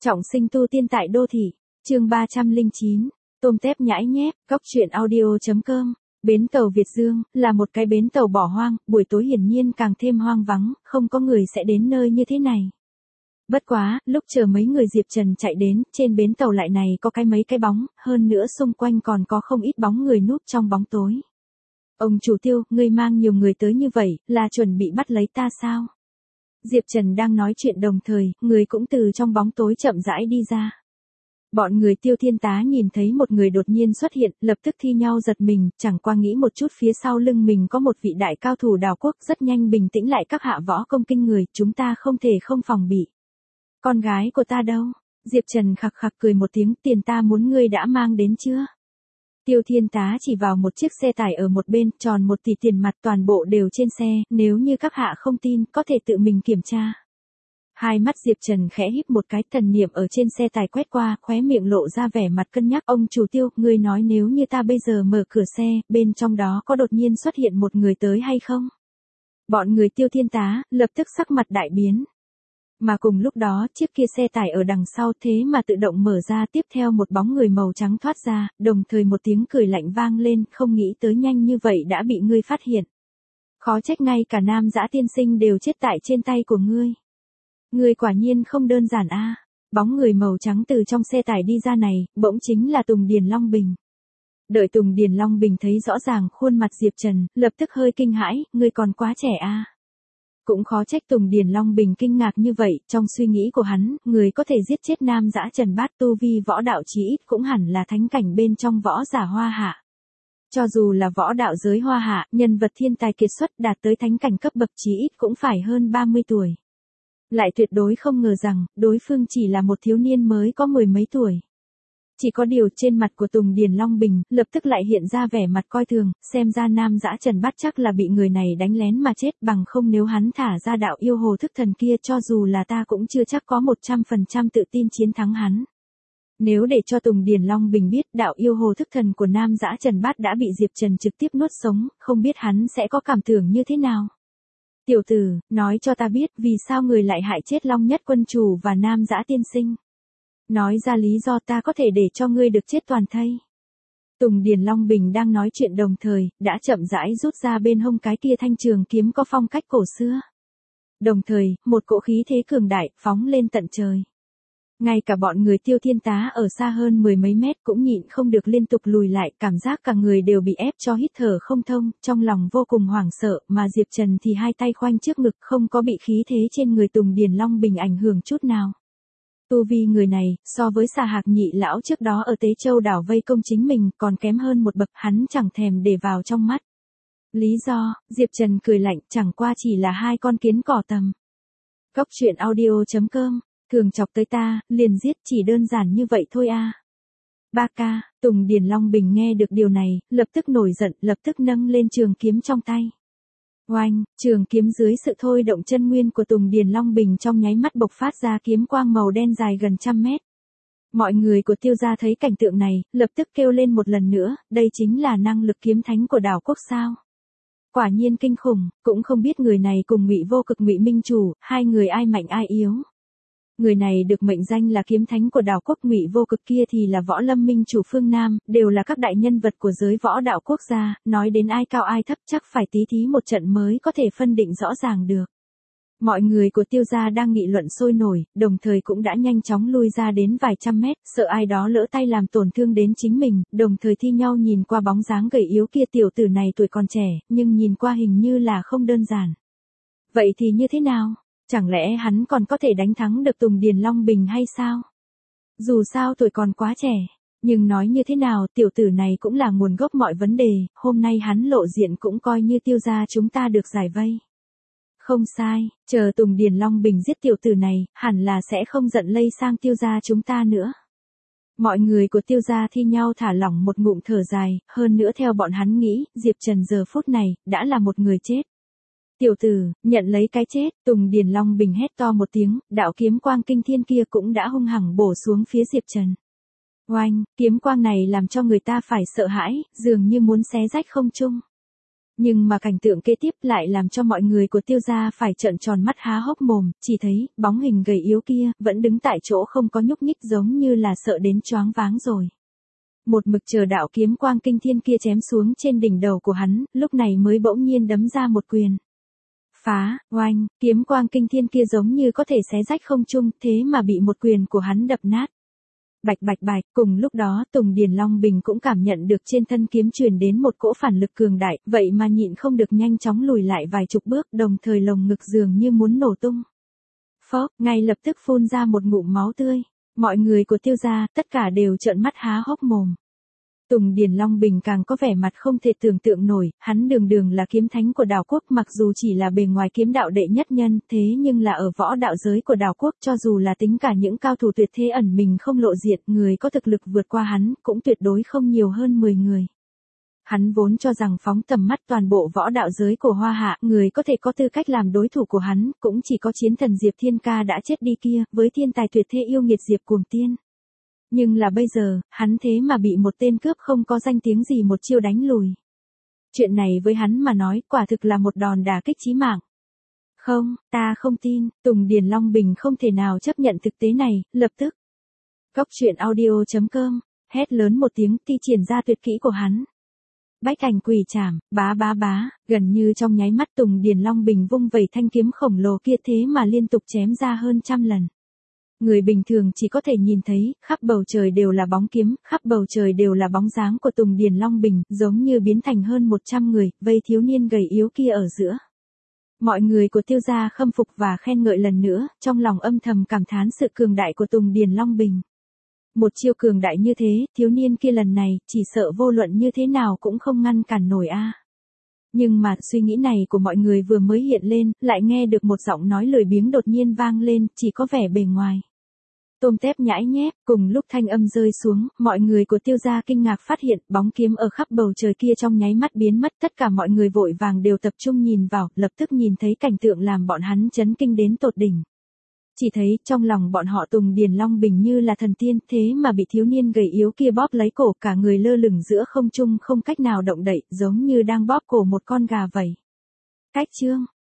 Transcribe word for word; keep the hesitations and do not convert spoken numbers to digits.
Trọng sinh tu tiên tại đô thị, chương ba trăm lẻ chín, tôm tép nhãi nhép, cóc truyện audio chấm com. Bến tàu Việt Dương, là một cái bến tàu bỏ hoang, buổi tối hiển nhiên càng thêm hoang vắng, không có người sẽ đến nơi như thế này. Bất quá, lúc chờ mấy người Diệp Trần chạy đến, trên bến tàu lại này có cái mấy cái bóng, hơn nữa xung quanh còn có không ít bóng người núp trong bóng tối. Ông chủ Tiêu, ngươi mang nhiều người tới như vậy, là chuẩn bị bắt lấy ta sao? Diệp Trần đang nói chuyện đồng thời, người cũng từ trong bóng tối chậm rãi đi ra. Bọn người Tiêu Thiên Tá nhìn thấy một người đột nhiên xuất hiện, lập tức thi nhau giật mình, chẳng qua nghĩ một chút phía sau lưng mình có một vị đại cao thủ đào quốc, rất nhanh bình tĩnh lại các hạ võ công kinh người, chúng ta không thể không phòng bị. Con gái của ta đâu? Diệp Trần khặc khặc cười một tiếng, tiền ta muốn ngươi đã mang đến chưa? Tiêu Thiên Tá chỉ vào một chiếc xe tải ở một bên, tròn một tỷ tiền mặt, toàn bộ đều trên xe, nếu như các hạ không tin, có thể tự mình kiểm tra. Hai mắt Diệp Trần khẽ híp một cái, thần niệm ở trên xe tải quét qua, khóe miệng lộ ra vẻ mặt cân nhắc. Ông chủ Tiêu, ngươi nói nếu như ta bây giờ mở cửa xe, bên trong đó có đột nhiên xuất hiện một người tới hay không? Bọn người Tiêu Thiên Tá, lập tức sắc mặt đại biến. Mà cùng lúc đó, chiếc kia xe tải ở đằng sau thế mà tự động mở ra, tiếp theo một bóng người màu trắng thoát ra, đồng thời một tiếng cười lạnh vang lên, không nghĩ tới nhanh như vậy đã bị ngươi phát hiện. Khó trách ngay cả Nam Dã tiên sinh đều chết tại trên tay của ngươi. Ngươi quả nhiên không đơn giản a. À. Bóng người màu trắng từ trong xe tải đi ra này, bỗng chính là Tùng Điền Long Bình. Đợi Tùng Điền Long Bình thấy rõ ràng khuôn mặt Diệp Trần, lập tức hơi kinh hãi, ngươi còn quá trẻ a. À. Cũng khó trách Tùng Điền Long Bình kinh ngạc như vậy, trong suy nghĩ của hắn, người có thể giết chết Nam Dã Trần Bát tu vi võ đạo chí ít cũng hẳn là thánh cảnh bên trong võ giả Hoa Hạ. Cho dù là võ đạo giới Hoa Hạ, nhân vật thiên tài kiệt xuất đạt tới thánh cảnh cấp bậc chí ít cũng phải hơn ba mươi tuổi. Lại tuyệt đối không ngờ rằng, đối phương chỉ là một thiếu niên mới có mười mấy tuổi. Chỉ có điều trên mặt của Tùng Điền Long Bình, lập tức lại hiện ra vẻ mặt coi thường, xem ra Nam Dã Trần Bát chắc là bị người này đánh lén mà chết, bằng không nếu hắn thả ra đạo yêu hồ thức thần kia cho dù là ta cũng chưa chắc có một trăm phần trăm tự tin chiến thắng hắn. Nếu để cho Tùng Điền Long Bình biết đạo yêu hồ thức thần của Nam Dã Trần Bát đã bị Diệp Trần trực tiếp nuốt sống, không biết hắn sẽ có cảm tưởng như thế nào. Tiểu tử, nói cho ta biết vì sao người lại hại chết Long Nhất quân chủ và Nam Dã tiên sinh. Nói ra lý do ta có thể để cho ngươi được chết toàn thây. Tùng Điền Long Bình đang nói chuyện đồng thời, đã chậm rãi rút ra bên hông cái kia thanh trường kiếm có phong cách cổ xưa. Đồng thời, một cỗ khí thế cường đại, phóng lên tận trời. Ngay cả bọn người Tiêu Thiên Tá ở xa hơn mười mấy mét cũng nhịn không được liên tục lùi lại, cảm giác cả người đều bị ép cho hít thở không thông, trong lòng vô cùng hoảng sợ, mà Diệp Trần thì hai tay khoanh trước ngực, không có bị khí thế trên người Tùng Điền Long Bình ảnh hưởng chút nào. Tu vi người này, so với Xà Hạc nhị lão trước đó ở Tế Châu đảo vây công chính mình, còn kém hơn một bậc, hắn chẳng thèm để vào trong mắt. Lý do, Diệp Trần cười lạnh, chẳng qua chỉ là hai con kiến cỏ tầm. Cóc truyện audio chấm com, thường chọc tới ta, liền giết, chỉ đơn giản như vậy thôi a. À. Ba ca, Tùng Điền Long Bình nghe được điều này, lập tức nổi giận, lập tức nâng lên trường kiếm trong tay. Oanh, trường kiếm dưới sự thôi động chân nguyên của Tùng Điền Long Bình trong nháy mắt bộc phát ra kiếm quang màu đen dài gần trăm mét. Mọi người của Tiêu gia thấy cảnh tượng này, lập tức kêu lên một lần nữa, đây chính là năng lực kiếm thánh của đảo quốc sao. Quả nhiên kinh khủng, cũng không biết người này cùng Ngụy Vô Cực Ngụy Minh Chủ, hai người ai mạnh ai yếu. Người này được mệnh danh là kiếm thánh của đảo quốc, Ngụy Vô Cực kia thì là Võ Lâm Minh Chủ phương Nam, đều là các đại nhân vật của giới võ đạo quốc gia, nói đến ai cao ai thấp chắc phải tí thí một trận mới có thể phân định rõ ràng được. Mọi người của Tiêu gia đang nghị luận sôi nổi, đồng thời cũng đã nhanh chóng lui ra đến vài trăm mét, sợ ai đó lỡ tay làm tổn thương đến chính mình, đồng thời thi nhau nhìn qua bóng dáng gầy yếu kia. Tiểu tử này tuổi còn trẻ, nhưng nhìn qua hình như là không đơn giản. Vậy thì như thế nào? Chẳng lẽ hắn còn có thể đánh thắng được Tùng Điền Long Bình hay sao? Dù sao tuổi còn quá trẻ, nhưng nói như thế nào tiểu tử này cũng là nguồn gốc mọi vấn đề, hôm nay hắn lộ diện cũng coi như Tiêu gia chúng ta được giải vây. Không sai, chờ Tùng Điền Long Bình giết tiểu tử này, hẳn là sẽ không giận lây sang Tiêu gia chúng ta nữa. Mọi người của Tiêu gia thi nhau thả lỏng một ngụm thở dài, hơn nữa theo bọn hắn nghĩ, Diệp Trần giờ phút này, đã là một người chết. Tiểu tử, nhận lấy cái chết, Tùng Điền Long Bình hét to một tiếng, đạo kiếm quang kinh thiên kia cũng đã hung hăng bổ xuống phía Diệp Trần. Oanh, kiếm quang này làm cho người ta phải sợ hãi, dường như muốn xé rách không trung. Nhưng mà cảnh tượng kế tiếp lại làm cho mọi người của Tiêu gia phải trợn tròn mắt há hốc mồm, chỉ thấy, bóng hình gầy yếu kia, vẫn đứng tại chỗ không có nhúc nhích giống như là sợ đến choáng váng rồi. Một mực chờ đạo kiếm quang kinh thiên kia chém xuống trên đỉnh đầu của hắn, lúc này mới bỗng nhiên đấm ra một quyền. Phá, oanh, kiếm quang kinh thiên kia giống như có thể xé rách không trung, thế mà bị một quyền của hắn đập nát. Bạch bạch bạch, cùng lúc đó Tùng Điền Long Bình cũng cảm nhận được trên thân kiếm truyền đến một cỗ phản lực cường đại, vậy mà nhịn không được nhanh chóng lùi lại vài chục bước, đồng thời lồng ngực dường như muốn nổ tung. Phốc, ngay lập tức phun ra một ngụm máu tươi. Mọi người của Tiêu gia, tất cả đều trợn mắt há hốc mồm. Tùng Điền Long Bình càng có vẻ mặt không thể tưởng tượng nổi, hắn đường đường là kiếm thánh của đảo quốc, mặc dù chỉ là bề ngoài kiếm đạo đệ nhất nhân, thế nhưng là ở võ đạo giới của đảo quốc, cho dù là tính cả những cao thủ tuyệt thế ẩn mình không lộ diện, người có thực lực vượt qua hắn, cũng tuyệt đối không nhiều hơn mười người. Hắn vốn cho rằng phóng tầm mắt toàn bộ võ đạo giới của Hoa Hạ, người có thể có tư cách làm đối thủ của hắn, cũng chỉ có chiến thần Diệp Thiên Ca đã chết đi kia, với thiên tài tuyệt thế yêu nghiệt Diệp Cuồng Tiên. Nhưng là bây giờ, hắn thế mà bị một tên cướp không có danh tiếng gì một chiêu đánh lùi. Chuyện này với hắn mà nói, quả thực là một đòn đả kích chí mạng. Không, ta không tin, Tùng Điền Long Bình không thể nào chấp nhận thực tế này, lập tức. Cóc truyện audio chấm com, hét lớn một tiếng, thi triển ra tuyệt kỹ của hắn. Bách Ảnh Quỷ Trảm, bá bá bá, gần như trong nháy mắt Tùng Điền Long Bình vung vẩy thanh kiếm khổng lồ kia thế mà liên tục chém ra hơn trăm lần. Người bình thường chỉ có thể nhìn thấy, khắp bầu trời đều là bóng kiếm, khắp bầu trời đều là bóng dáng của Tùng Điền Long Bình, giống như biến thành hơn một trăm người, vây thiếu niên gầy yếu kia ở giữa. Mọi người của Tiêu gia khâm phục và khen ngợi lần nữa, trong lòng âm thầm cảm thán sự cường đại của Tùng Điền Long Bình. Một chiêu cường đại như thế, thiếu niên kia lần này, chỉ sợ vô luận như thế nào cũng không ngăn cản nổi a. Nhưng mà, suy nghĩ này của mọi người vừa mới hiện lên, lại nghe được một giọng nói lười biếng đột nhiên vang lên, chỉ có vẻ bề ngoài. Tôm tép nhãi nhép, cùng lúc thanh âm rơi xuống, mọi người của Tiêu gia kinh ngạc phát hiện, bóng kiếm ở khắp bầu trời kia trong nháy mắt biến mất, tất cả mọi người vội vàng đều tập trung nhìn vào, lập tức nhìn thấy cảnh tượng làm bọn hắn chấn kinh đến tột đỉnh. Chỉ thấy, trong lòng bọn họ Tùng Điền Long Bình như là thần tiên, thế mà bị thiếu niên gầy yếu kia bóp lấy cổ, cả người lơ lửng giữa không trung không cách nào động đậy, giống như đang bóp cổ một con gà vậy. Cách chương,